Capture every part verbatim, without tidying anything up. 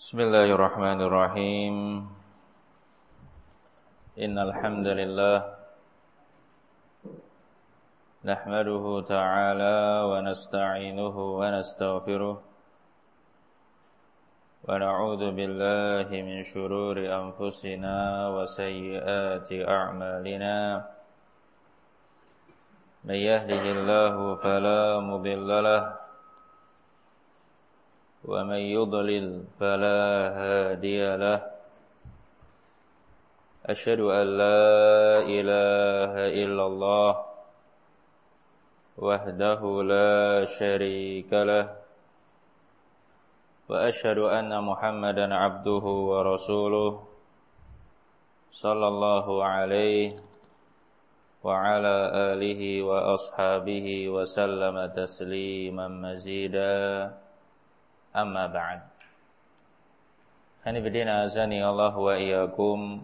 Bismillahirrahmanirrahim. Innal hamdalillah nahmaduhu ta'ala wa nasta'inuhu wa nastaghfiruh wa na'udzu billahi min shururi anfusina wa sayyiati a'malina. May yahdihillahu fala mudilla lahu wa may yudlil fala hadiya lahu. Asyhadu an la ilaha illallah wahdahu la syarika lahu wa asyhadu anna Muhammadan abduhu wa rasuluh sallallahu alaihi wa ala alihi wa ashabihi wa sallama tasliman mazida. Amma ba'd. Hanifidina azani Allah wa iyyakum.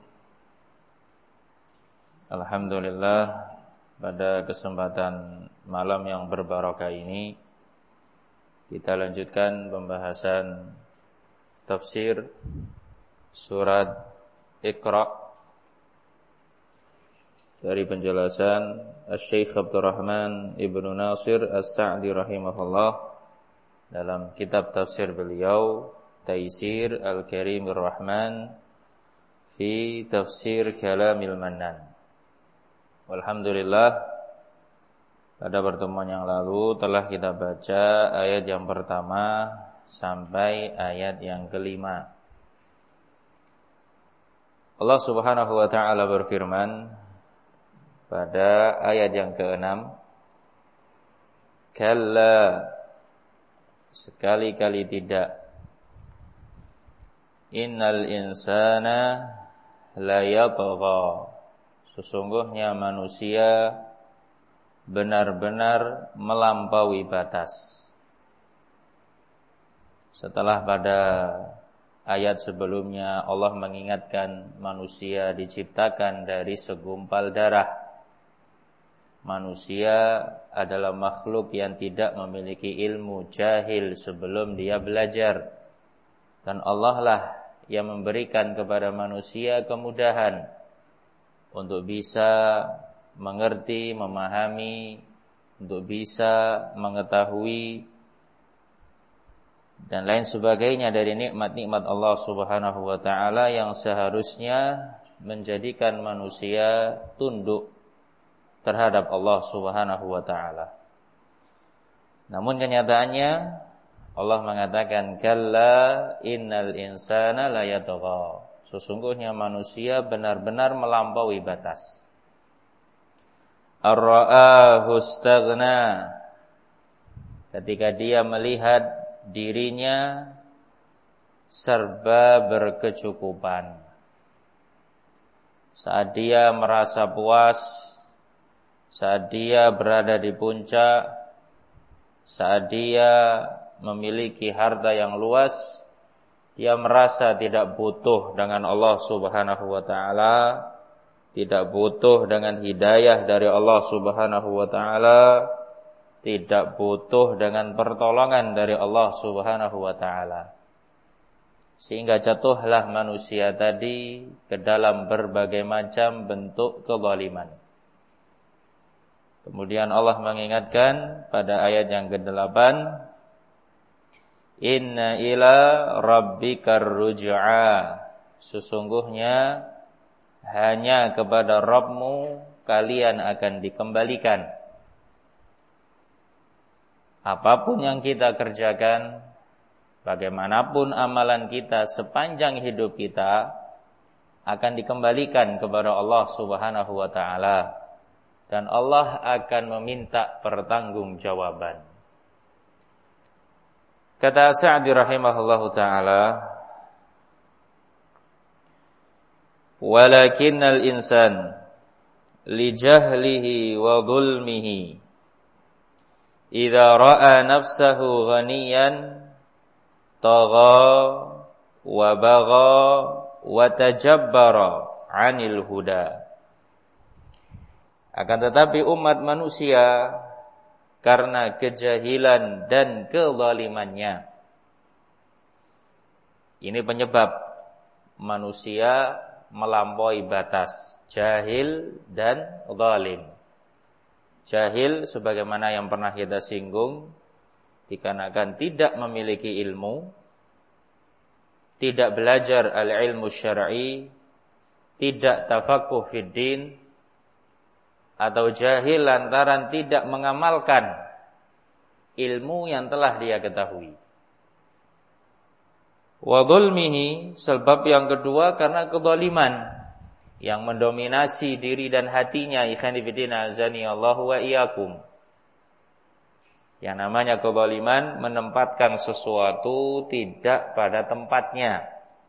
Alhamdulillah, pada kesempatan malam yang berbarakah ini kita lanjutkan pembahasan tafsir surat Iqra dari penjelasan Asy-Syaikh Abdurrahman Ibnu Nasir As-Sa'di rahimahullah dalam kitab tafsir beliau Taisir Al-Karimir Rahman fi Tafsir Kalamil Mannan. Alhamdulillah, pada pertemuan yang lalu telah kita baca ayat yang pertama sampai ayat yang kelima. Allah Subhanahu wa taala berfirman pada ayat yang keenam, kalla, sekali-kali tidak, innal insana la yatgha, sesungguhnya manusia benar-benar melampaui batas. Setelah pada ayat sebelumnya Allah mengingatkan manusia diciptakan dari segumpal darah. Manusia adalah makhluk yang tidak memiliki ilmu, jahil sebelum dia belajar. Dan Allah lah yang memberikan kepada manusia kemudahan untuk bisa mengerti, memahami, untuk bisa mengetahui dan lain sebagainya dari nikmat-nikmat Allah Subhanahu wa taala yang seharusnya menjadikan manusia tunduk terhadap Allah Subhanahu wa taala. Namun kenyataannya Allah mengatakan kalla innal insana la yatgha, sesungguhnya manusia benar-benar melampaui batas. Ar-ra'ahu istaghna, ketika dia melihat dirinya serba berkecukupan. Saat dia merasa puas, saat dia berada di puncak, saat dia memiliki harta yang luas, dia merasa tidak butuh dengan Allah Subhanahu wa taala, tidak butuh dengan hidayah dari Allah Subhanahu wa taala, tidak butuh dengan pertolongan dari Allah Subhanahu wa taala. Sehingga jatuhlah manusia tadi ke dalam berbagai macam bentuk kezaliman. Kemudian Allah mengingatkan pada ayat yang kedelapan, inna ila rabbikar ruj'a, sesungguhnya hanya kepada Rabbmu kalian akan dikembalikan. Apapun yang kita kerjakan, bagaimanapun amalan kita sepanjang hidup kita, akan dikembalikan kepada Allah Subhanahu wa taala. Dan Allah akan meminta pertanggungjawaban. Kata Sa'di rahimahullahu ta'ala, walakinnal insan li jahlihi wa dhulmihi idza ra'a nafsahu ghaniyan tagha wa bagha wa tajabbara 'anil huda. Akan tetapi umat manusia karena kejahilan dan kezalimannya Ini penyebab manusia melampaui batas, jahil dan zalim. Jahil sebagaimana yang pernah kita singgung, dikarenakan tidak memiliki ilmu, tidak belajar al-ilmu syar'i, tidak tafaqquh fid din, atau jahil lantaran tidak mengamalkan ilmu yang telah dia ketahui. Wa dzulmihi, sebab yang kedua karena kezaliman yang mendominasi diri dan hatinya. Ikhwani fillah, azani Allahu wa iyyakum. Yang namanya kezaliman menempatkan sesuatu tidak pada tempatnya.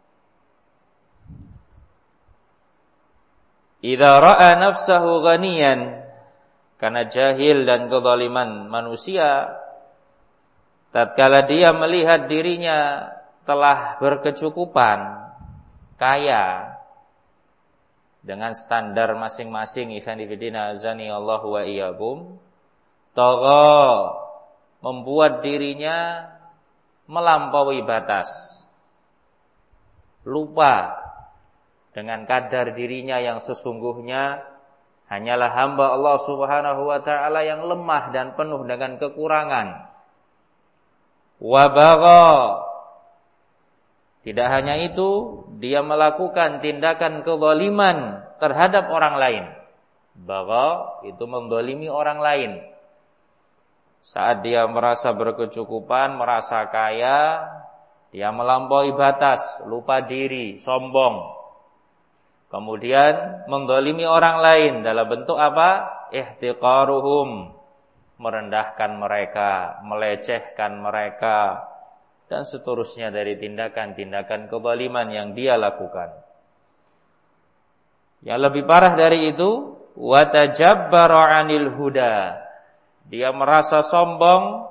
Idza ra'a nafsahu ghaniyan, karena jahil dan kezaliman manusia, tatkala dia melihat dirinya telah berkecukupan, kaya dengan standar masing-masing, ikhwan fillah azani Allahu wa iyyakum, tagha, membuat dirinya melampaui batas, lupa dengan kadar dirinya yang sesungguhnya hanyalah hamba Allah Subhanahu wa taala yang lemah dan penuh dengan kekurangan. Wa bagha, tidak hanya itu, dia melakukan tindakan kezaliman terhadap orang lain. Bagha itu menzalimi orang lain. Saat dia merasa berkecukupan, merasa kaya, dia melampaui batas, lupa diri, sombong. Kemudian menzalimi orang lain dalam bentuk apa? Ihtiqaruhum, merendahkan mereka, melecehkan mereka, dan seterusnya dari tindakan-tindakan kezaliman yang dia lakukan. Yang lebih parah dari itu, wa tajabbara 'anil huda, dia merasa sombong,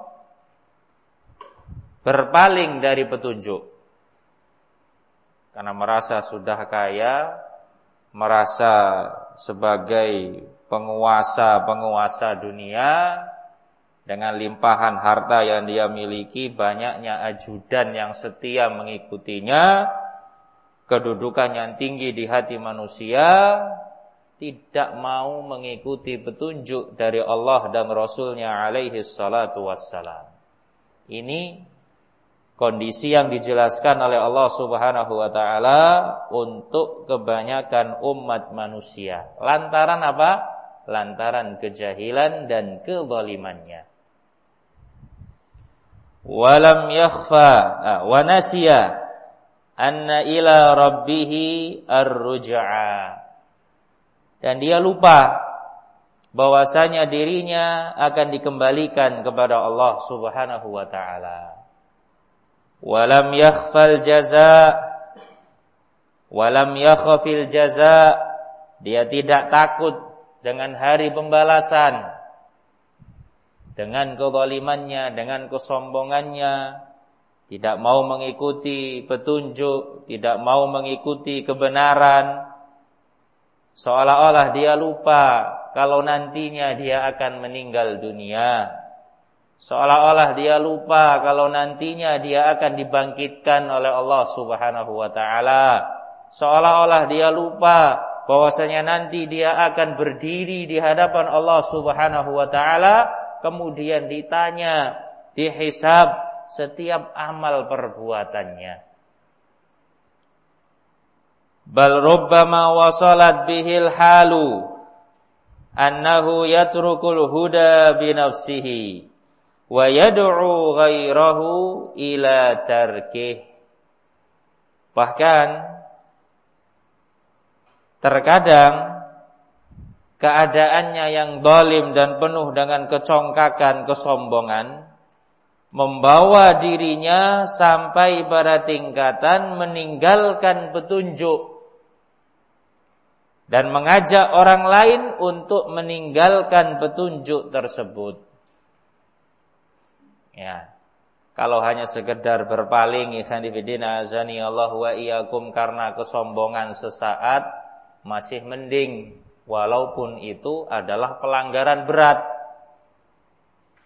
berpaling dari petunjuk. Karena merasa sudah kaya, merasa sebagai penguasa-penguasa dunia, dengan limpahan harta yang dia miliki, banyaknya ajudan yang setia mengikutinya, kedudukan yang tinggi di hati manusia, tidak mau mengikuti petunjuk dari Allah dan Rasulnya alaihi salatu wassalam. Ini kondisi yang dijelaskan oleh Allah Subhanahu wa taala untuk kebanyakan umat manusia. Lantaran apa? Lantaran kejahilan dan kezalimannya. Walam yakhfa wa nasiya anna ila rabbih ar-ruj'a, dan dia lupa bahwasanya dirinya akan dikembalikan kepada Allah Subhanahu wa taala. Walam yakhfal jaza, walam yakhafil jaza, dia tidak takut dengan hari pembalasan. Dengan kezalimannya, dengan kesombongannya, tidak mau mengikuti petunjuk, tidak mau mengikuti kebenaran, seolah-olah dia lupa kalau nantinya dia akan meninggal dunia, seolah-olah dia lupa kalau nantinya dia akan dibangkitkan oleh Allah Subhanahu wa taala, seolah-olah dia lupa bahwasanya nanti dia akan berdiri di hadapan Allah Subhanahu wa taala, kemudian ditanya, dihisab setiap amal perbuatannya. Bal rubbama wasalat bihil halu annahu yatrukul huda binafsihi wa yad'u ghairahu ila tarkih. Bahkan terkadang keadaannya yang zalim dan penuh dengan kecongkakan, kesombongan, membawa dirinya sampai pada tingkatan meninggalkan petunjuk dan mengajak orang lain untuk meninggalkan petunjuk tersebut. Ya, kalau hanya sekedar berpaling, ikhwan fillah azani Allah wa iyyakum, karena kesombongan sesaat, masih mending. Walaupun itu adalah pelanggaran berat.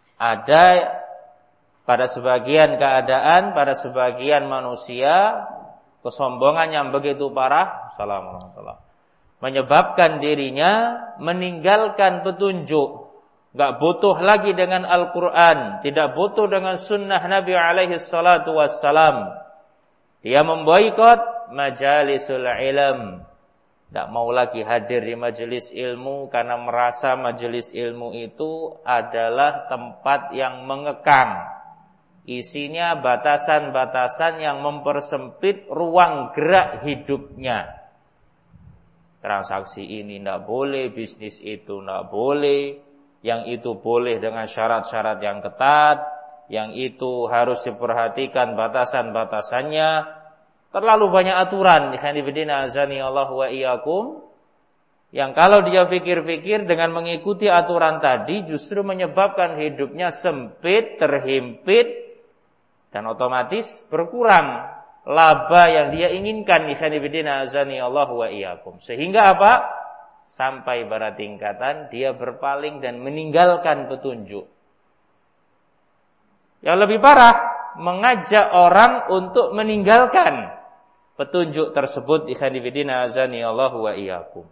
Ada pada sebagian keadaan, pada sebagian manusia, kesombongan yang begitu parah, Assalamualaikum, menyebabkan dirinya meninggalkan petunjuk. Gak butuh lagi dengan Al-Quran, tidak butuh dengan sunnah Nabi alaihi salatu wassalam. Dia memboikot majalisul ilm. Gak mau lagi hadir di majelis ilmu karena merasa majelis ilmu itu adalah tempat yang mengekang. Isinya batasan-batasan yang mempersempit ruang gerak hidupnya. Transaksi ini tidak boleh, bisnis itu tidak boleh, yang itu boleh dengan syarat-syarat yang ketat, yang itu harus diperhatikan batasan-batasannya. Terlalu banyak aturan, ikhwanifidina azani Allah wa iyyakum, yang kalau dia fikir-fikir dengan mengikuti aturan tadi justru menyebabkan hidupnya sempit, terhimpit, dan otomatis berkurang laba yang dia inginkan, ikhwanifidina azani Allah wa iyyakum. Sehingga apa? Sampai pada tingkatan dia berpaling dan meninggalkan petunjuk. Yang lebih parah, mengajak orang untuk meninggalkan petunjuk tersebut, ikhwanifidina azani Allah wa iyyakum.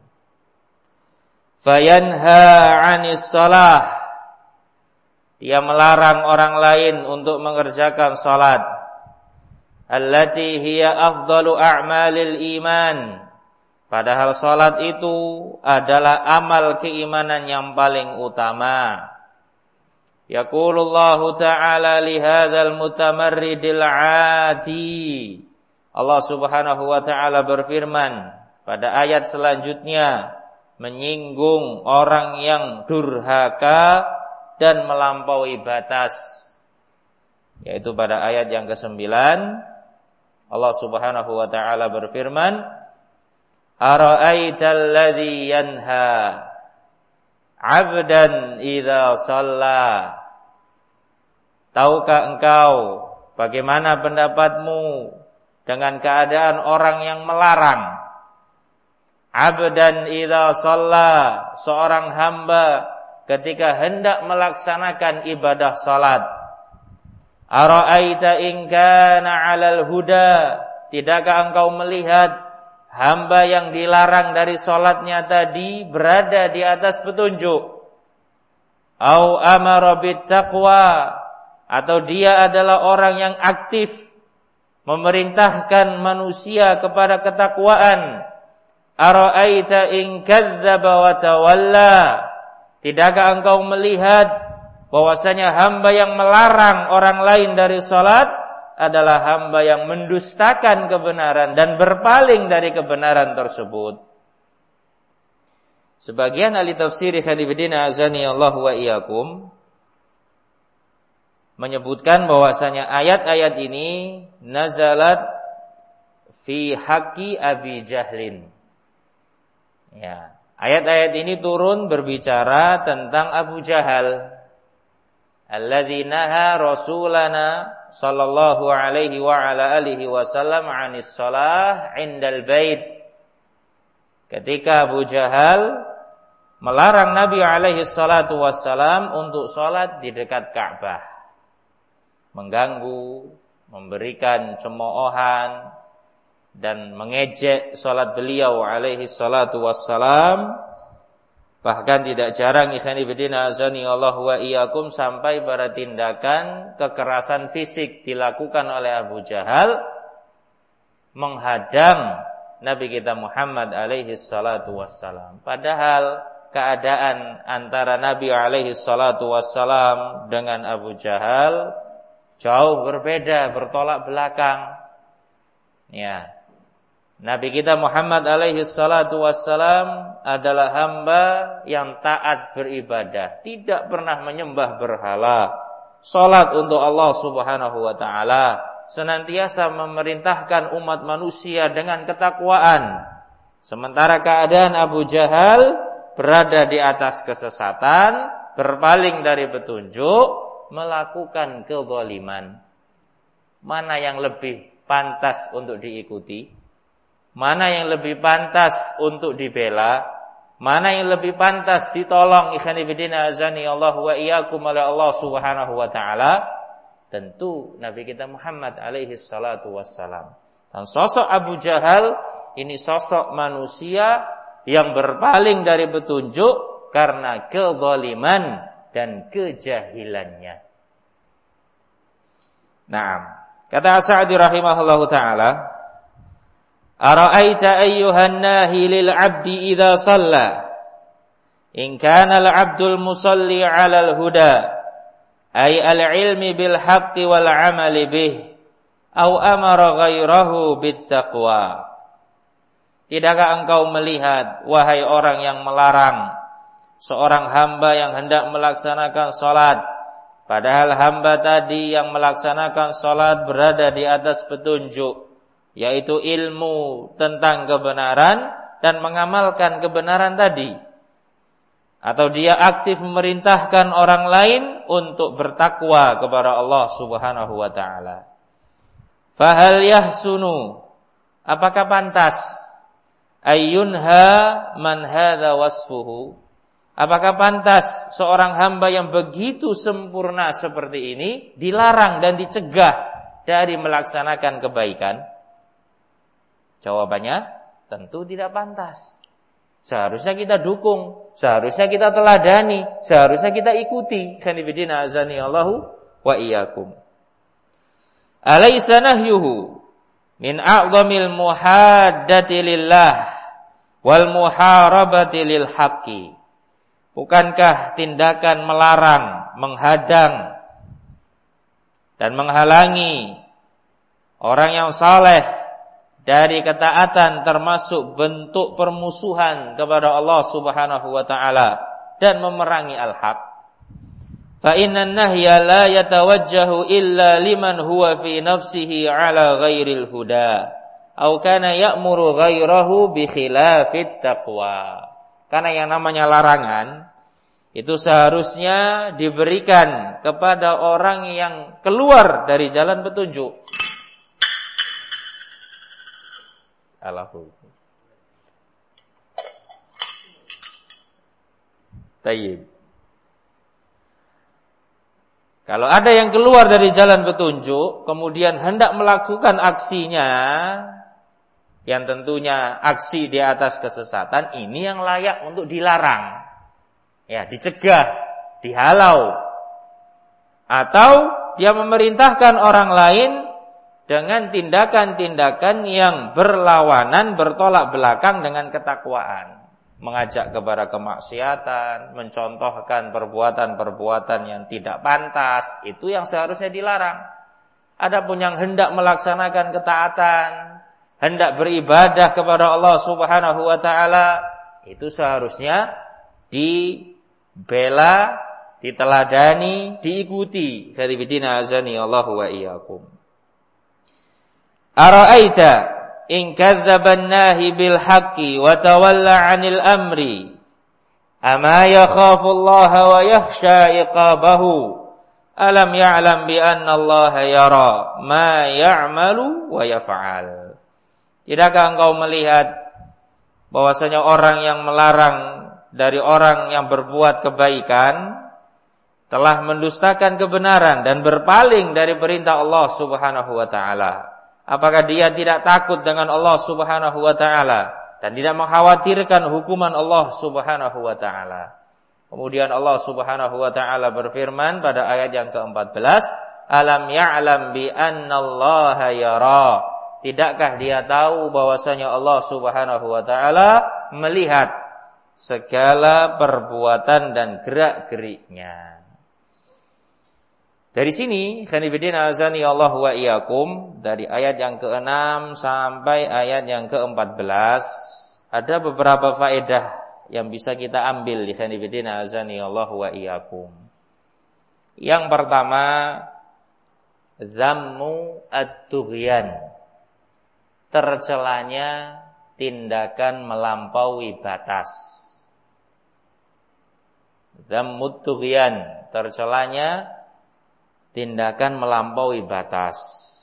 Fayanha 'anis shalah, dia melarang orang lain untuk mengerjakan salat, allati hiya afdalu a'malil iman, padahal salat itu adalah amal keimanan yang paling utama. Yaqulullahu ta'ala li hadzal mutamarridil 'ati, Allah Subhanahu wa ta'ala berfirman pada ayat selanjutnya menyinggung orang yang durhaka dan melampaui batas, yaitu pada ayat yang kesembilan Allah Subhanahu wa ta'ala berfirman, ara'aital ladzi yanha 'abdan idza shalla, tahukah engkau bagaimana pendapatmu dengan keadaan orang yang melarang? Abdan idza shalla, seorang hamba ketika hendak melaksanakan ibadah salat. Ara'aita in kana 'alal huda, tidakkah engkau melihat hamba yang dilarang dari salatnya tadi berada di atas petunjuk? Au amara bit taqwa, atau dia adalah orang yang aktif memerintahkan manusia kepada ketakwaan. Ara'aita in kadzdzaba wa tawalla, tidakkah engkau melihat bahwasanya hamba yang melarang orang lain dari salat adalah hamba yang mendustakan kebenaran dan berpaling dari kebenaran tersebut. Sebagian ahli tafsir ikhwanifidina azani Allah wa iyyakum menyebutkan bahwasanya ayat-ayat ini nazalat fi haqqi Abi Jahlin. Ya, ayat-ayat ini turun berbicara tentang Abu Jahal, alladzi naha rasulana sallallahu alaihi wa ala alihi wasallam 'anis shalah 'indal bait. Ketika Abu Jahal melarang Nabi alaihi salatu wassalam untuk salat di dekat Ka'bah, mengganggu, memberikan cemoohan dan mengejek salat beliau alaihi salatu wassalam. Bahkan tidak jarang ikhwanifidina azani Allah wa iyyakum sampai pada tindakan kekerasan fisik dilakukan oleh Abu Jahal menghadang Nabi kita Muhammad alaihi salatu wassalam. Padahal keadaan antara Nabi alaihi salatu wassalam dengan Abu Jahal jauh berbeda, bertolak belakang. Ya. Nabi kita Muhammad alaihi salatu wassalam adalah hamba yang taat beribadah, tidak pernah menyembah berhala, salat untuk Allah Subhanahu wa ta'ala, senantiasa memerintahkan umat manusia dengan ketakwaan. Sementara keadaan Abu Jahal berada di atas kesesatan, berpaling dari petunjuk, melakukan kezaliman. Mana yang lebih pantas untuk diikuti? Mana yang lebih pantas untuk dibela? Mana yang lebih pantas ditolong ikhwanifidina azani Allah wa iyyakum oleh Allah Subhanahu wa ta'ala? Tentu Nabi kita Muhammad alaihi salatu wassalam. Dan sosok Abu Jahal ini sosok manusia yang berpaling dari petunjuk karena kezaliman dan kejahilannya. Naam. Kata Sa'di rahimahullahu taala, "Ara'aita ayyuhan nahi lil 'abdi idza shalla in kana al-'abdul musalli 'alal huda ay al-'ilmi bil haqqi wal 'amali bih aw amara ghairahu bit taqwa." Tidakkah engkau melihat, wahai orang yang melarang, seorang hamba yang hendak melaksanakan salat, padahal hamba tadi yang melaksanakan salat berada di atas petunjuk, yaitu ilmu tentang kebenaran dan mengamalkan kebenaran tadi, atau dia aktif memerintahkan orang lain untuk bertakwa kepada Allah Subhanahu wa taala. Fahal yahsunu, apakah pantas ayyunha man hadza wasfuhu? Apakah pantas seorang hamba yang begitu sempurna seperti ini dilarang dan dicegah dari melaksanakan kebaikan? Jawabannya tentu tidak pantas. Seharusnya kita dukung, seharusnya kita teladani, seharusnya kita ikuti. Khanifidina azani Allahu wa iyyakum. Alaysa nahyuhu min a'zamil muhaddati lillah wal muharabati lil haqqi. Bukankah tindakan melarang, menghadang dan menghalangi orang yang saleh dari ketaatan termasuk bentuk permusuhan kepada Allah Subhanahu wa taala dan memerangi al-haq? Fa innan nahya la yatawajjahu illa liman huwa fi nafsihi ala ghairil huda aw kana ya'muru ghairahu bi khilafit taqwa. Karena yang namanya larangan itu seharusnya diberikan kepada orang yang keluar dari jalan petunjuk. Allahu. Tayyib. Kalau ada yang keluar dari jalan petunjuk, kemudian hendak melakukan aksinya, yang tentunya aksi di atas kesesatan, ini yang layak untuk dilarang. Ya, dicegah, dihalau. Atau dia memerintahkan orang lain dengan tindakan-tindakan yang berlawanan, bertolak belakang dengan ketakwaan. Mengajak kepada kemaksiatan, mencontohkan perbuatan-perbuatan yang tidak pantas, itu yang seharusnya dilarang. Adapun yang hendak melaksanakan ketaatan, hendak beribadah kepada Allah Subhanahu wa taala, itu seharusnya dibela, diteladani, diikuti. Khairuddin azani Allahu wa iyyakum. Ara'aita in kadzdzaban nahi bil haqqi wa tawalla 'anil amri ama yakhafu Allah wa yakhsha iqabahu alam ya'lam bi anna Allah yara ma ya'malu wa yaf'al. Tidakkah engkau melihat bahwasanya orang yang melarang dari orang yang berbuat kebaikan telah mendustakan kebenaran dan berpaling dari perintah Allah Subhanahu wa taala? Apakah dia tidak takut dengan Allah Subhanahu wa taala dan tidak mengkhawatirkan hukuman Allah Subhanahu wa taala? Kemudian Allah Subhanahu wa taala berfirman pada ayat yang keempat belas, alam ya'lam bi annallaha yara. Tidakkah dia tahu bahwasanya Allah Subhanahu wa taala melihat segala perbuatan dan gerak-geriknya. Dari sini, khanifidin azani Allah wa iyyakum, dari ayat yang keenam sampai ayat yang keempat belas, ada beberapa faedah yang bisa kita ambil di khanifidin azani Allah wa iyyakum. Yang pertama, zammu at-tughyan, tercelanya tindakan melampaui batas. Zammu at-tughyan, tercelanya tindakan melampaui batas.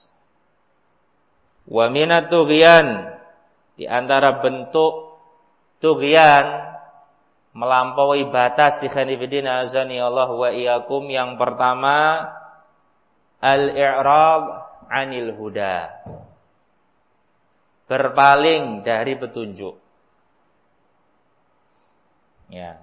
Wa minat tughyan, di antara bentuk tughyan, melampaui batas, ikhwanifidin azani Allah wa iyyakum, yang pertama al-i'rad 'anil huda, berpaling dari petunjuk. Ya.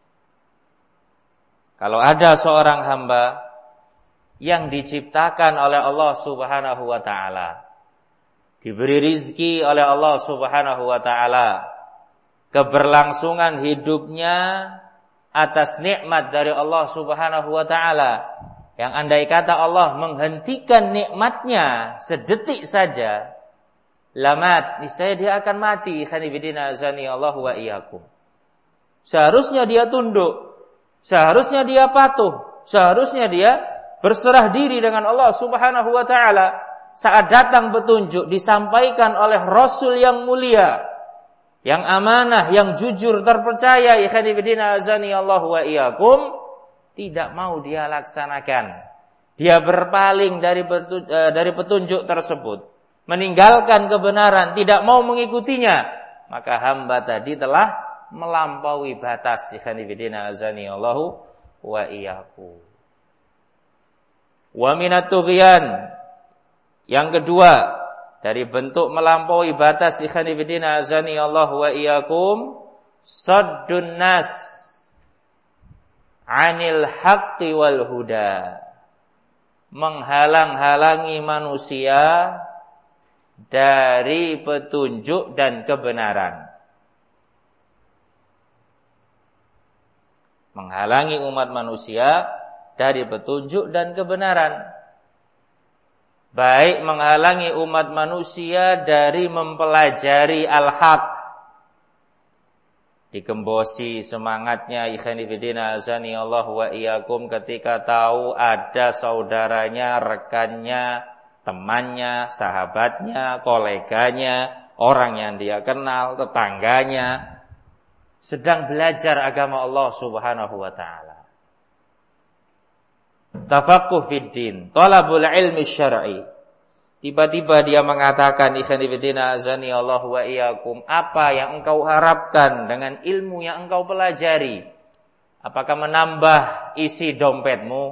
Kalau ada seorang hamba yang diciptakan oleh Allah Subhanahu wa taala, diberi rizki oleh Allah Subhanahu wa taala, keberlangsungan hidupnya atas nikmat dari Allah Subhanahu wa taala, yang andai kata Allah menghentikan nikmatnya sedetik saja, lamat, niscaya dia akan mati. Khanibidina azani Allah wa iyyakum. Seharusnya dia tunduk, seharusnya dia patuh, seharusnya dia berserah diri dengan Allah Subhanahu wa taala. Saat datang petunjuk disampaikan oleh Rasul yang mulia, yang amanah, yang jujur, terpercaya, ikhwanifidina azani Allah wa iyyakum, tidak mau dia laksanakan. Dia berpaling dari petunjuk, dari petunjuk tersebut, meninggalkan kebenaran, tidak mau mengikutinya, maka hamba tadi telah melampaui batas. Ikhwanifidina azani Allah wa iyyakum. Wa minat tughyan, yang kedua dari bentuk melampaui batas, ikhwanifidina azani Allah wa iyyakum, saddun nas 'anil haqqi wal huda, menghalang-halangi manusia dari petunjuk dan kebenaran. Menghalangi umat manusia dari petunjuk dan kebenaran. Baik menghalangi umat manusia dari mempelajari al-haq, digembosi semangatnya ikhwanifidina azani Allah wa iyyakum ketika tahu ada saudaranya, rekannya, temannya, sahabatnya, koleganya, orang yang dia kenal, tetangganya sedang belajar agama Allah Subhanahu wa taala. Tafaqquh fid din, talabul ilmi syar'i. Tiba-tiba dia mengatakan, ikhwanifidina azani Allah wa iyyakum, apa yang engkau harapkan dengan ilmu yang engkau pelajari? Apakah menambah isi dompetmu?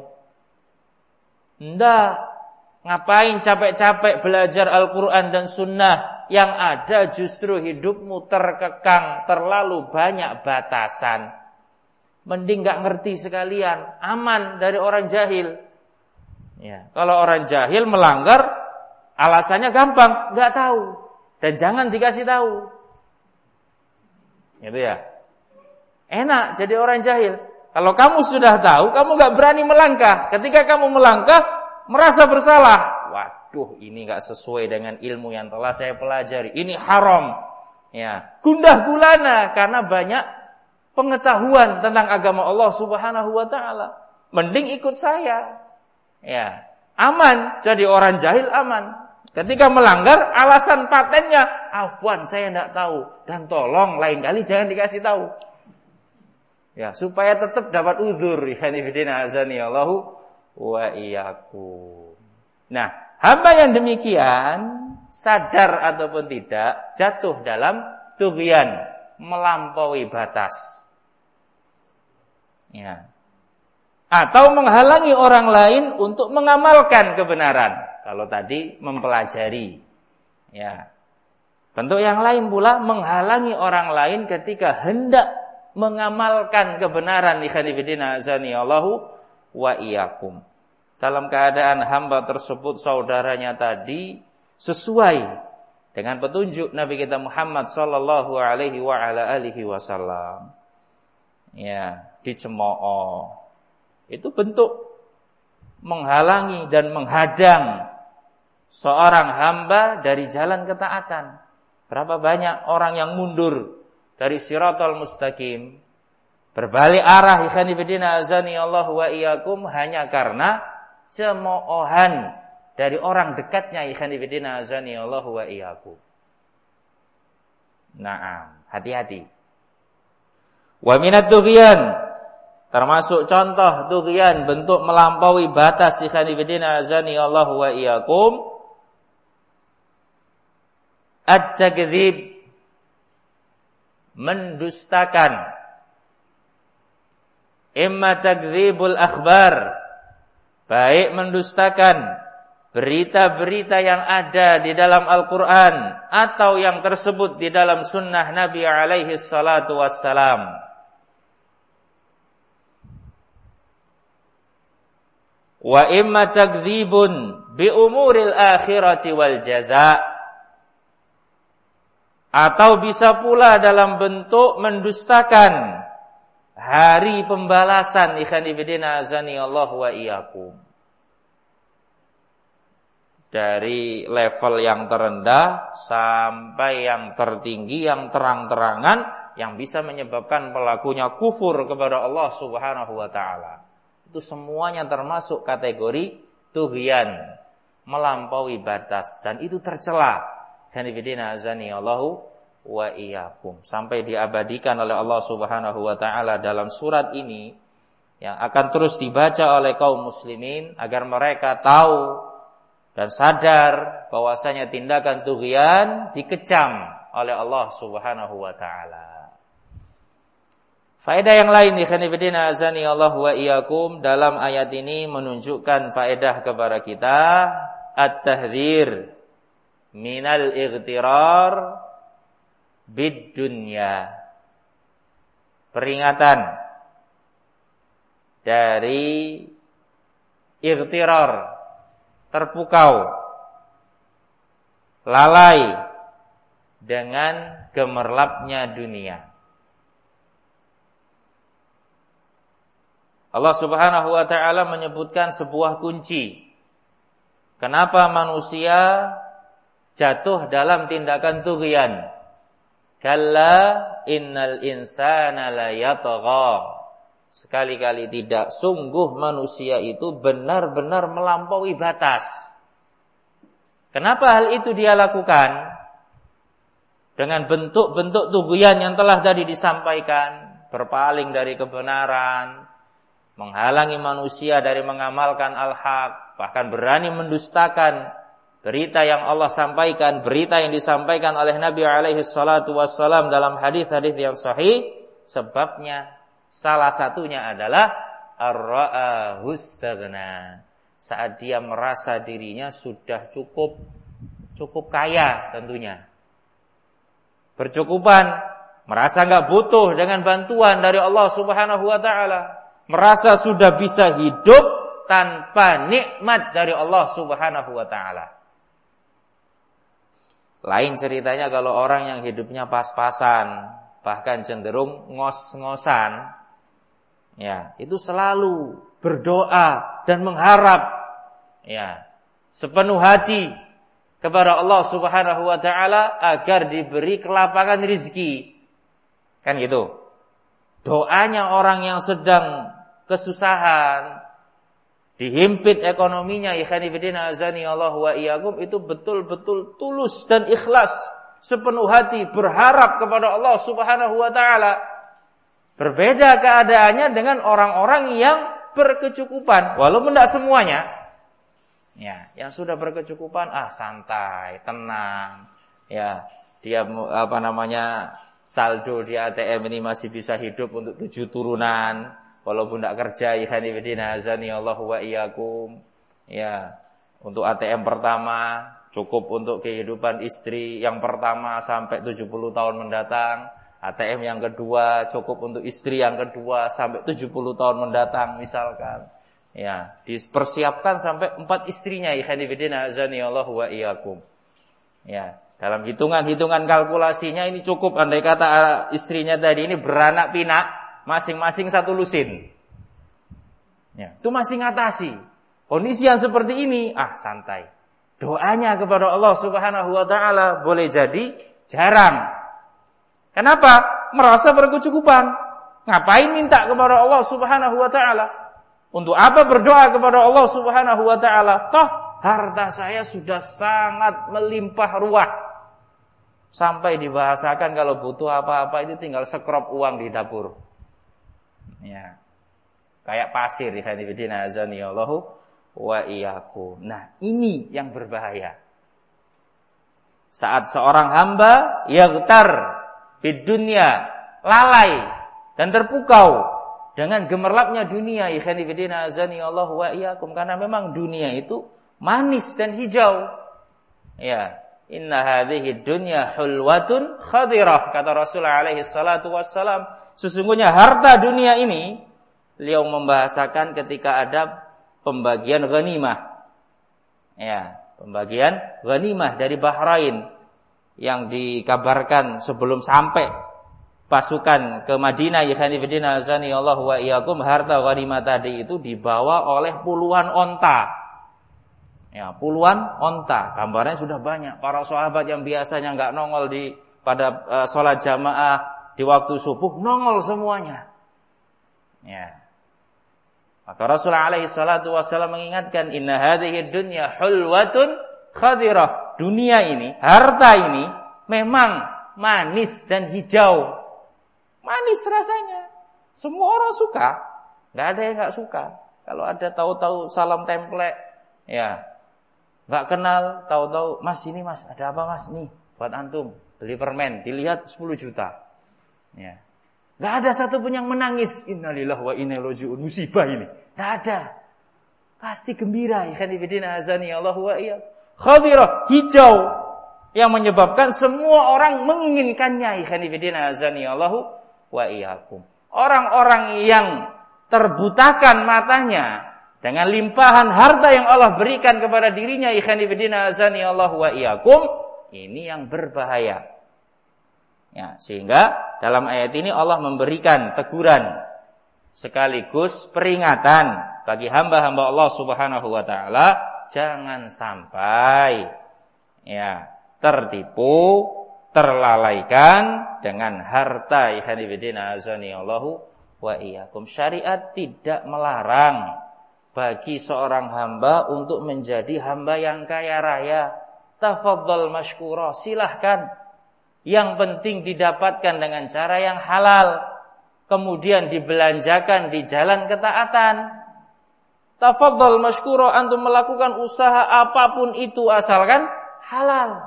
Enggak. Ngapain capek-capek belajar Al-Quran dan Sunnah? Yang ada justru hidupmu terkekang, terlalu banyak batasan. Mending gak ngerti sekalian, aman dari orang jahil. Ya, kalau orang jahil melanggar, alasannya gampang, gak tahu. Dan jangan dikasih tahu. Gitu ya. Enak jadi orang jahil. Kalau kamu sudah tahu, kamu gak berani melangkah. Ketika kamu melangkah, merasa bersalah. Waduh, ini gak sesuai dengan ilmu yang telah saya pelajari. Ini haram. Ya, gundah gulana karena banyak pengetahuan tentang agama Allah Subhanahu wa taala. Mending ikut saya. Ya, aman, jadi orang jahil aman. Ketika melanggar, alasan patennya, afwan saya enggak tahu, dan tolong lain kali jangan dikasih tahu. Ya, supaya tetap dapat uzur. Ikhwanifidina azani Allahu wa iyyakum. Nah, hamba yang demikian sadar ataupun tidak jatuh dalam tughyan, melampaui batas. Ya. Atau menghalangi orang lain untuk mengamalkan kebenaran. Kalau tadi mempelajari. Ya. Bentuk yang lain pula menghalangi orang lain ketika hendak mengamalkan kebenaran. Ikhwanifidina azani Allahu wa iyyakum. Dalam keadaan hamba tersebut, saudaranya tadi sesuai dengan petunjuk Nabi kita Muhammad sallallahu alaihi wa ala alihi wasallam. Ya, dicemooh. Itu bentuk menghalangi dan menghadang seorang hamba dari jalan ketaatan. Berapa banyak orang yang mundur dari Shiratal Mustaqim, berbalik arah, ikhwanifidina azani Allah wa iyyakum, hanya karena cemoohan dari orang dekatnya, ikhwanifidina azani Allah wa iyyakum. Naam, hati-hati. Wa minat tughyan, termasuk contoh tughyan, bentuk melampaui batas, ikhwanifidina azani Allah wa iyyakum, at-takdzib, mendustakan. Imma takdzibul akhbar, baik mendustakan berita-berita yang ada di dalam Al-Quran atau yang tersebut di dalam sunnah Nabi alaihi salatu wassalam. Wa imma takdzibun bi umuril akhirati wal jaza, atau bisa pula dalam bentuk mendustakan hari pembalasan. Ikhwan fillah azani Allah wa iyyakum. Dari level yang terendah sampai yang tertinggi, yang terang-terangan, yang bisa menyebabkan pelakunya kufur kepada Allah Subhanahu wa ta'ala. Itu semuanya termasuk kategori tughyan, melampaui batas, dan itu tercela. Hanifidina azani Allahu wa iyyakum. Sampai diabadikan oleh Allah Subhanahu wa ta'ala dalam surat ini, yang akan terus dibaca oleh kaum muslimin agar mereka tahu dan sadar bahwasanya tindakan tughyan dikecam oleh Allah Subhanahu wa ta'ala. Faedah yang lain ikhwan fillah azani Allah wa iyyakum, dalam ayat ini menunjukkan faedah kepada kita at-tahdzir minal ightirar bid dunya. Peringatan dari ightirar, terpukau, lalai dengan gemerlapnya dunia. Allah Subhanahu wa ta'ala menyebutkan sebuah kunci. Kenapa manusia jatuh dalam tindakan tughyan? Kalla innal insana la yatgha. Sekali-kali tidak, sungguh manusia itu benar-benar melampaui batas. Kenapa hal itu dia lakukan? Dengan bentuk-bentuk tughyan yang telah tadi disampaikan, berpaling dari kebenaran, menghalangi manusia dari mengamalkan al-haq, bahkan berani mendustakan berita yang Allah sampaikan, berita yang disampaikan oleh Nabi alaihi salatu wassalam dalam hadis-hadis yang sahih. Sebabnya salah satunya adalah ar-ra'ahu istaghna, saat dia merasa dirinya sudah cukup cukup kaya, tentunya bercukupan, merasa enggak butuh dengan bantuan dari Allah Subhanahu wa ta'ala, merasa sudah bisa hidup tanpa nikmat dari Allah Subhanahu wa ta'ala. Lain ceritanya kalau orang yang hidupnya pas-pasan, bahkan cenderung ngos-ngosan, ya, itu selalu berdoa dan mengharap, ya, sepenuh hati kepada Allah Subhanahu wa ta'ala agar diberi kelapangan rizki. Kan gitu. Doanya orang yang sedang kesusahan, dihimpit ekonominya, ikhwan fillah azani Allah wa iyyakum, itu betul-betul tulus dan ikhlas, sepenuh hati berharap kepada Allah Subhanahu wa ta'ala. Berbeda keadaannya dengan orang-orang yang berkecukupan, walaupun tidak semuanya. Ya, yang sudah berkecukupan, ah santai, tenang. Ya, dia apa namanya saldo di A T M ini masih bisa hidup untuk tujuh turunan, walaupun tidak kerja. Ikhwan fillah azani Allah wa iyyakum. Ya, untuk A T M pertama cukup untuk kehidupan istri yang pertama sampai tujuh puluh tahun mendatang. A T M yang kedua cukup untuk istri yang kedua sampai tujuh puluh tahun mendatang misalkan. Ya, dipersiapkan sampai empat istrinya, ikhwan fillah azani Allah wa iyyakum. Ya, dalam hitungan-hitungan kalkulasinya ini cukup, andai kata istrinya tadi ini beranak pinak, masing-masing satu lusin. Ya, itu masih ngatasi. Kondisi yang seperti ini, ah santai. Doanya kepada Allah Subhanahu wa ta'ala boleh jadi jarang. Kenapa? Merasa berkecukupan. Ngapain minta kepada Allah Subhanahu wa ta'ala? Untuk apa berdoa kepada Allah Subhanahu wa ta'ala? Toh harta saya sudah sangat melimpah ruah. Sampai dibahasakan kalau butuh apa-apa itu tinggal sekrop uang di dapur. Ya. Kayak pasir, ikhwan fillah azani Allahu wa iyyakum. Nah, ini yang berbahaya. Saat seorang hamba yaghtar bid dunya, lalai dan terpukau dengan gemerlapnya dunia, ikhwan fillah azani Allah wa iyyakum, karena memang dunia itu manis dan hijau. Ya, inna hadhihi dunya hulwatun khadirah, kata Rasulullah alaihi salatu wassalam. Sesungguhnya harta dunia ini, beliau membahasakan ketika ada pembagian ghanimah. Ya, pembagian ghanimah dari Bahrain yang dikabarkan sebelum sampai pasukan ke Madinah, ikhwani fillah azani Allah wa iyyakum, harta ghanimah tadi itu dibawa oleh puluhan onta. Ya, puluhan onta. Gambarnya sudah banyak. Para sahabat yang biasanya enggak nongol di pada uh, salat jamaah di waktu subuh, nongol semuanya. Ya. Maka Rasulullah alaihi salatu wasallam mengingatkan, inna hadhihi dunya hulwatun khadirah. Dunia ini, harta ini memang manis dan hijau. Manis rasanya. Semua orang suka. Enggak ada yang enggak suka. Kalau ada tahu-tahu salam template, ya. Enggak kenal, tahu-tahu, "Mas, ini Mas, ada apa Mas? Nih, buat antum, beli permen." Dilihat sepuluh juta. Ya. Enggak ada satu pun yang menangis, "Innalillahi wa inna ilaihi raji'un," musibah ini. Enggak ada. Pasti gembira, ikhwan fillah azani Allah wa iyyakum. Khadirah, hijau, yang menyebabkan semua orang menginginkannya, ikhwan fillah azani Allah wa iyyakum. Orang-orang yang terbutakan matanya dengan limpahan harta yang Allah berikan kepada dirinya, ikhwani fillah azani Allah wa iyyakum, ini yang berbahaya. Ya, sehingga dalam ayat ini Allah memberikan teguran sekaligus peringatan bagi hamba-hamba Allah Subhanahu wa taala, jangan sampai ya tertipu, terlalaikan dengan harta, ikhwani fillah azani Allah wa iyyakum. Syariat tidak melarang bagi seorang hamba untuk menjadi hamba yang kaya raya. Tafadhal mashkura, silahkan. Yang penting didapatkan dengan cara yang halal, kemudian dibelanjakan di jalan ketaatan. Tafadhal mashkura, antum melakukan usaha apapun itu asalkan halal.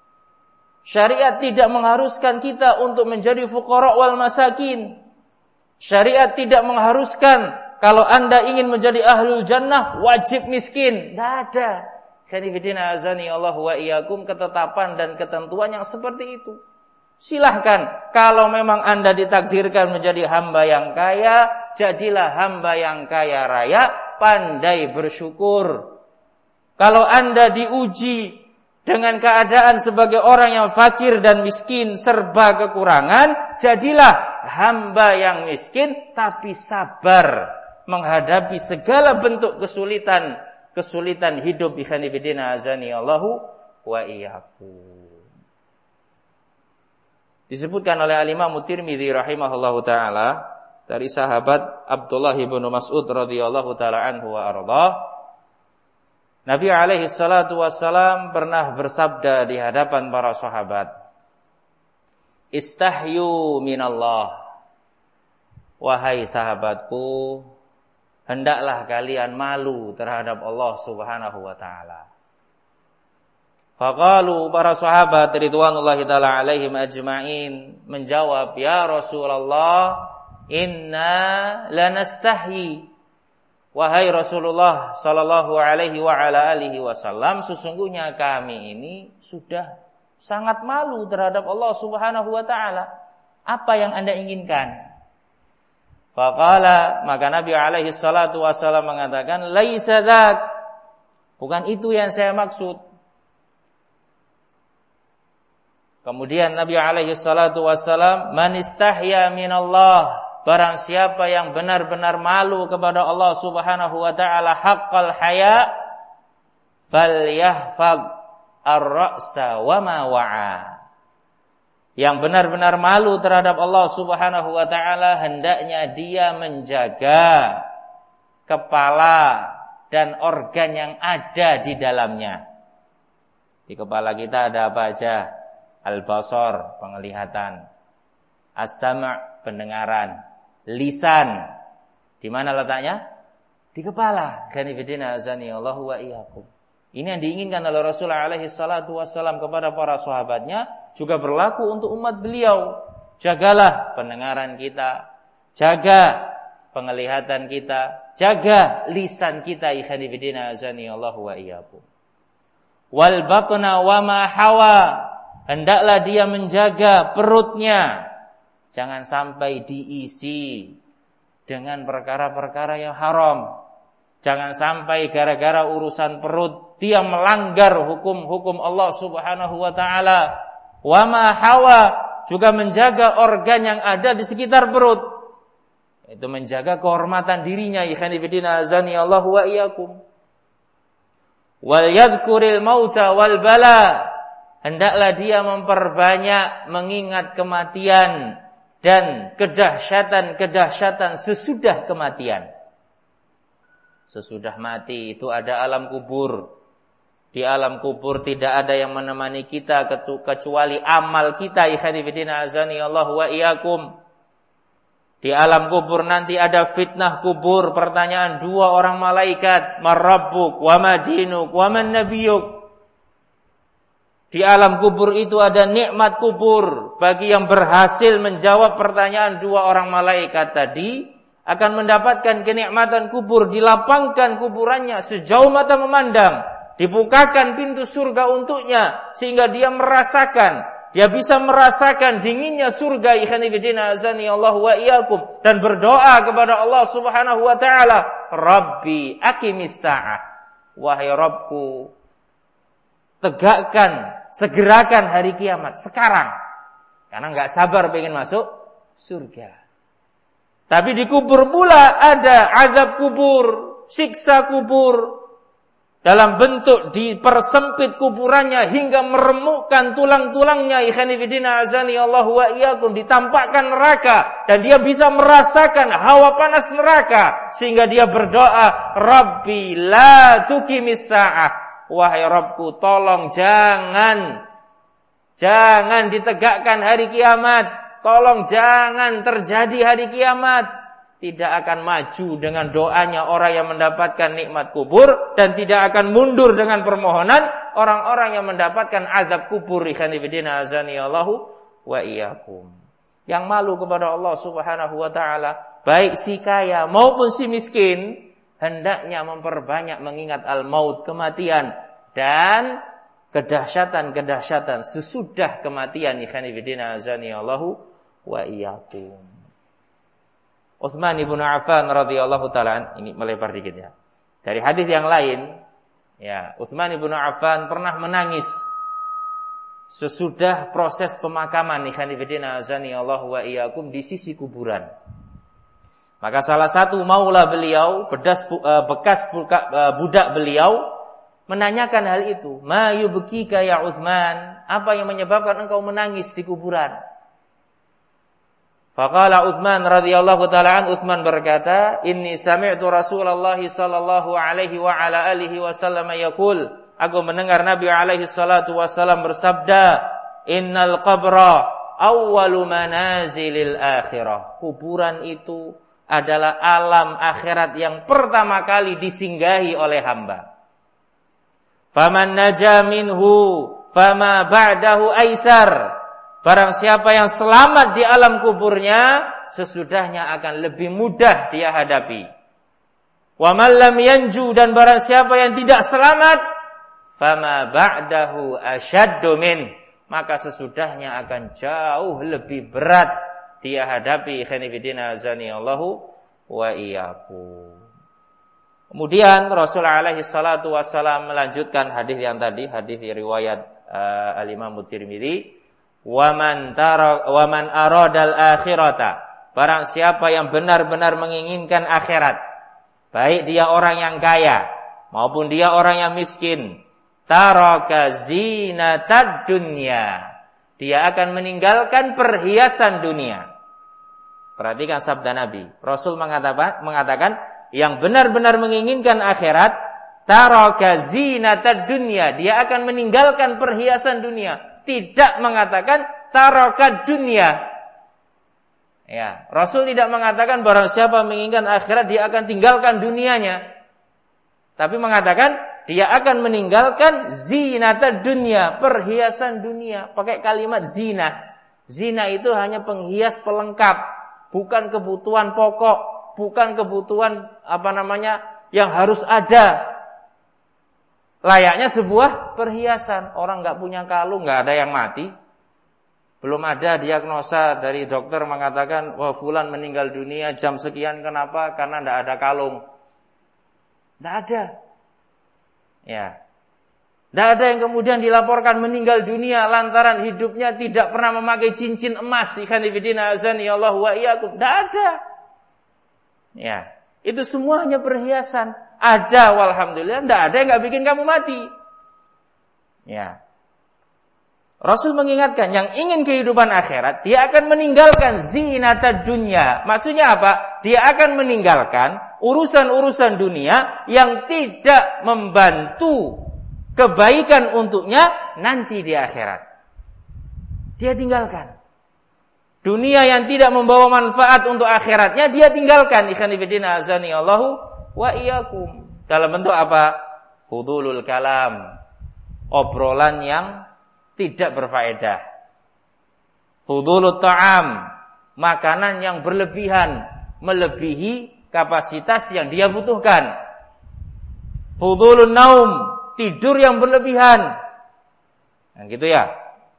Syariat tidak mengharuskan kita untuk menjadi fuqara wal masakin. Syariat tidak mengharuskan kalau Anda ingin menjadi ahlul jannah wajib miskin. Tidak ada. Khanifidina azani Allah wa iyyakum, ketetapan dan ketentuan yang seperti itu. Silahkan. Kalau memang Anda ditakdirkan menjadi hamba yang kaya, jadilah hamba yang kaya raya, pandai bersyukur. Kalau Anda diuji dengan keadaan sebagai orang yang fakir dan miskin, serba kekurangan, jadilah hamba yang miskin tapi sabar menghadapi segala bentuk kesulitan kesulitan hidup. Ikhwani fillah azani Allahu wa iyyakum. Disebutkan oleh Al-Imam Tirmidzi rahimahullahu taala dari sahabat Abdullah bin Mas'ud radhiyallahu taala anhu wa ardhah, Nabi alaihi salatu wassalam pernah bersabda di hadapan para sahabat, "Istahyu minallah." Wahai sahabatku, hendaklah kalian malu terhadap Allah Subhanahu wa taala. Faqalu, para sahabat ridwanullahi taala alaihim ajma'in menjawab, "Ya Rasulullah, inna lanastahyi." Wahai Rasulullah sallallahu alaihi wa ala alihi wasallam, sesungguhnya kami ini sudah sangat malu terhadap Allah Subhanahu wa taala. Apa yang Anda inginkan? Faqala, maka Nabi alaihi salatu wasallam mengatakan, "Laisa dzak." Bukan itu yang saya maksud. Kemudian Nabi alaihi salatu wasallam, "Man istahya minallah." Barang siapa yang benar-benar malu kepada Allah Subhanahu wa taala haqqal haya, falyahfaz ar-ra'sa wa ma wa'a. Yang benar-benar malu terhadap Allah Subhanahu wa taala, hendaknya dia menjaga kepala dan organ yang ada di dalamnya. Di kepala kita ada apa aja? Al-basar, penglihatan. As-sam', pendengaran. Lisan, di mana letaknya? Di kepala. Khanifidina azani Allah wa iyyakum. Ini yang diinginkan oleh Rasulullah alaihi salatu wassalam kepada para sahabatnya, juga berlaku untuk umat beliau. Jagalah pendengaran kita, jaga penglihatan kita, jaga lisan kita, ikhwani fillah azani Allah wa iyyakum. Wal batna wa ma hawa, hendaklah dia menjaga perutnya, jangan sampai diisi dengan perkara-perkara yang haram. Jangan sampai gara-gara urusan perut dia melanggar hukum-hukum Allah Subhanahu wa taala. Wa ma hawa, juga menjaga organ yang ada di sekitar perut. Itu menjaga kehormatan dirinya, ikhwani fillah azani Allah wa iyyakum. Wal yadhkuril mauta wal bala, hendaklah dia memperbanyak mengingat kematian dan kedahsyatan-kedahsyatan sesudah kematian. Sesudah mati itu ada alam kubur. Di alam kubur tidak ada yang menemani kita kecuali amal kita, ikhwani fillah azani Allah wa iyyakum. Di alam kubur nanti ada fitnah kubur, pertanyaan dua orang malaikat, marabbuk wa madinuk wa man nabiyuk. Di alam kubur itu ada nikmat kubur. Bagi yang berhasil menjawab pertanyaan dua orang malaikat tadi, akan mendapatkan kenikmatan kubur, dilapangkan kuburannya sejauh mata memandang, dibukakan pintu surga untuknya sehingga dia merasakan Dia bisa merasakan dinginnya surga, ikhwani fillah azani Allah wa iyyakum, dan berdoa kepada Allah Subhanahu wa taala, Rabbi aqimis sa'ah, wahai Rabbku, tegakkan, segerakan hari kiamat sekarang, karena enggak sabar pengen masuk surga. Tapi di kubur pula ada azab kubur, siksa kubur, dalam bentuk dipersempit kuburannya hingga meremukkan tulang-tulangnya, ikhwani fillah azani Allah wa iyyakum, ditampakkan neraka dan dia bisa merasakan hawa panas neraka sehingga dia berdoa, Rabbi la tuqimis sa'ah, wahai Rabbku, tolong jangan jangan ditegakkan hari kiamat, tolong jangan terjadi hari kiamat. Tidak akan maju dengan doanya orang yang mendapatkan nikmat kubur, dan tidak akan mundur dengan permohonan orang-orang yang mendapatkan azab kubur, ikhwani fillah azani Allahu wa iyyakum. Yang malu kepada Allah Subhanahu wa taala, baik si kaya maupun si miskin, hendaknya memperbanyak mengingat al-maut, kematian, dan kedahsyatan-kedahsyatan sesudah kematian, ikhwani fillah azani Allahu wa iyyakum. Utsman ibn Affan radhiyallahu taala, ini melebar dikit ya. Dari hadis yang lain, ya, Utsman ibn Affan pernah menangis sesudah proses pemakaman, ikhwani fillah azani Allah wa iyyakum, di sisi kuburan. Maka salah satu maula beliau, bedas, bekas budak beliau, menanyakan hal itu. Ma yubkika ya Utsman? Apa yang menyebabkan engkau menangis di kuburan? Faqala Utsman radhiyallahu ta'ala an, Utsman berkata, Inni sami'tu Rasulullah sallallahu alaihi wa ala alihi wasallam yaqul, aku mendengar Nabi alaihi salatu wasallam bersabda, Innal qabra awwalu manazilil akhirah. Kuburan itu adalah alam akhirat yang pertama kali disinggahi oleh hamba. Faman naja minhu fama ba'dahu aisar. Barang siapa yang selamat di alam kuburnya, sesudahnya akan lebih mudah dia hadapi. Wa man lam yanju, dan barang siapa yang tidak selamat, fama ba'dahu ashaddu min, maka sesudahnya akan jauh lebih berat dia hadapi, ikhwani fillah azani Allahu wa iyyakum. Kemudian Rasulullah alaihi salatu wassalam melanjutkan hadis yang tadi, hadis riwayat uh, Al-Imam Tirmidzi, Waman tara waman aradal akhirata, barang siapa yang benar-benar menginginkan akhirat, baik dia orang yang kaya maupun dia orang yang miskin, taraka zinatad dunya, dia akan meninggalkan perhiasan dunia. Perhatikan sabda Nabi. Rasul mengatakan, mengatakan yang benar-benar menginginkan akhirat, taraka zinatad dunya, dia akan meninggalkan perhiasan dunia. Tidak mengatakan taraka dunia. Ya, Rasul tidak mengatakan barang siapa menginginkan akhirat dia akan tinggalkan dunianya. Tapi mengatakan dia akan meninggalkan zinatad dunya, perhiasan dunia. Pakai kalimat zina. Zina itu hanya penghias pelengkap, bukan kebutuhan pokok, bukan kebutuhan apa namanya yang harus ada. Layaknya sebuah perhiasan. Orang nggak punya kalung, nggak ada yang mati. Belum ada diagnosa dari dokter mengatakan, wah fulan meninggal dunia jam sekian, kenapa? Karena nggak ada kalung. Nggak ada. Ya. Nggak ada yang kemudian dilaporkan meninggal dunia lantaran hidupnya tidak pernah memakai cincin emas. Ikhwanifidina azani Allah wa iyyakum. Nggak ada. Ya. Itu semuanya perhiasan. Ada, walhamdulillah. Nggak ada yang nggak bikin kamu mati. Ya. Rasul mengingatkan, yang ingin kehidupan akhirat, dia akan meninggalkan zinatad dunya. Maksudnya apa? Dia akan meninggalkan urusan-urusan dunia yang tidak membantu kebaikan untuknya nanti di akhirat. Dia tinggalkan. Dunia yang tidak membawa manfaat untuk akhiratnya, dia tinggalkan. Ikhwanifidina azani Allahu wa iyyakum. Dalam bentuk apa? Fudulul kalam. Obrolan yang tidak berfaedah. Fudulut ta'am. Makanan yang berlebihan. Melebihi kapasitas yang dia butuhkan. Fudulun naum. Tidur yang berlebihan. Nah gitu ya.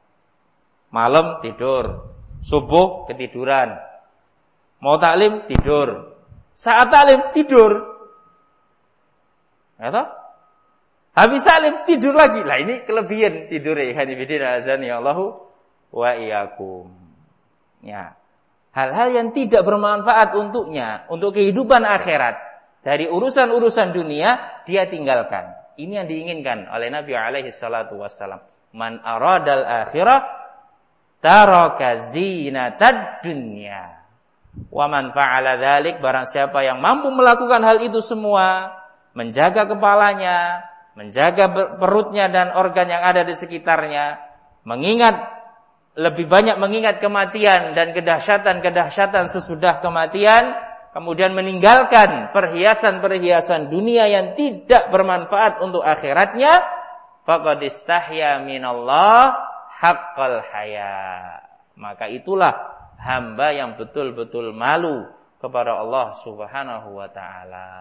Malam tidur. Subuh ketiduran. Mau taklim tidur. Saat taklim tidur. Ya toh? Habis taklim tidur lagi. Lah ini kelebihan tidur ya. Hanifidina azani Allahu wa iyyakum. Ya. Hal-hal yang tidak bermanfaat untuknya, untuk kehidupan akhirat, dari urusan-urusan dunia dia tinggalkan. Ini yang diinginkan oleh Nabi alaihi salatu wassalam. Man aradal akhirah taraka zinatad dunya. Wa man fa'ala dzalik, barang siapa yang mampu melakukan hal itu semua, menjaga kepalanya, menjaga perutnya dan organ yang ada di sekitarnya, mengingat lebih banyak mengingat kematian dan kedahsyatan-kedahsyatan sesudah kematian, kemudian meninggalkan perhiasan-perhiasan dunia yang tidak bermanfaat untuk akhiratnya, faqad istahya minallah haqqal haya. Maka itulah hamba yang betul-betul malu kepada Allah Subhanahu wa taala.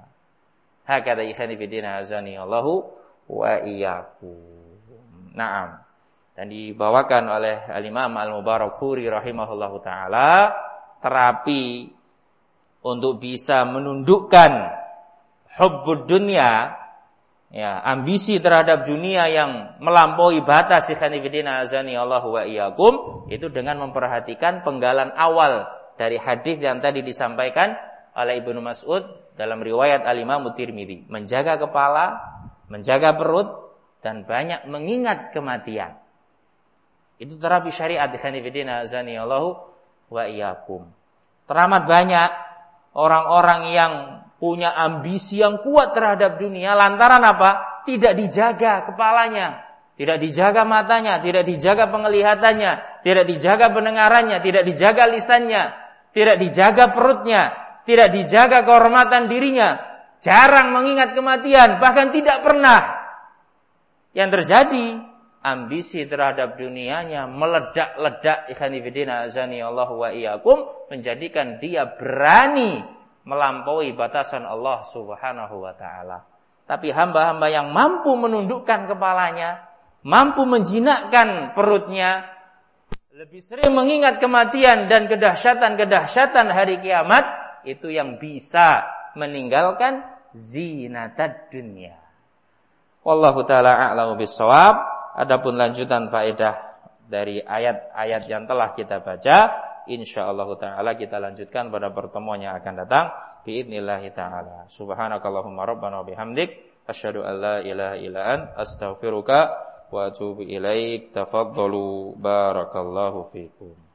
Hakadha ikhani bidina azani Allahu wa iyyakum. Naam. Dan dibawakan oleh Al-Imam Al-Mubarakfuri rahimahullahu taala, terapi untuk bisa menundukkan hubbud dunya, ya, ambisi terhadap dunia yang melampaui batas, ikhwan fillah azani Allahu wa iyyakum, itu dengan memperhatikan penggalan awal dari hadis yang tadi disampaikan oleh Ibnu Mas'ud dalam riwayat Al-Imam Tirmidzi, menjaga kepala, menjaga perut, dan banyak mengingat kematian. Itu terapi syariat, ikhwan fillah azani Allahu wa iyyakum. Teramat banyak orang-orang yang punya ambisi yang kuat terhadap dunia lantaran apa? Tidak dijaga kepalanya, tidak dijaga matanya, tidak dijaga penglihatannya, tidak dijaga pendengarannya, tidak dijaga lisannya, tidak dijaga perutnya, tidak dijaga kehormatan dirinya, jarang mengingat kematian, bahkan tidak pernah. Yang terjadi, ambisi terhadap dunianya meledak-ledak, ikhwan fillah azani Allahu wa iyyakum, menjadikan dia berani melampaui batasan Allah Subhanahu wa taala. Tapi hamba-hamba yang mampu menundukkan kepalanya, mampu menjinakkan perutnya, lebih sering mengingat kematian dan kedahsyatan-kedahsyatan hari kiamat, itu yang bisa meninggalkan zinatad dunya. Wallahu taala a'lamu bissawab. Adapun lanjutan faedah dari ayat-ayat yang telah kita baca, insyaallah taala kita lanjutkan pada pertemuan yang akan datang biidznillah taala. Subhanakallahumma rabbana wa bihamdik asyhadu an la ilaha illa ant astaghfiruka wa atubu ilaik. Tafaddalu barakallahu fikum.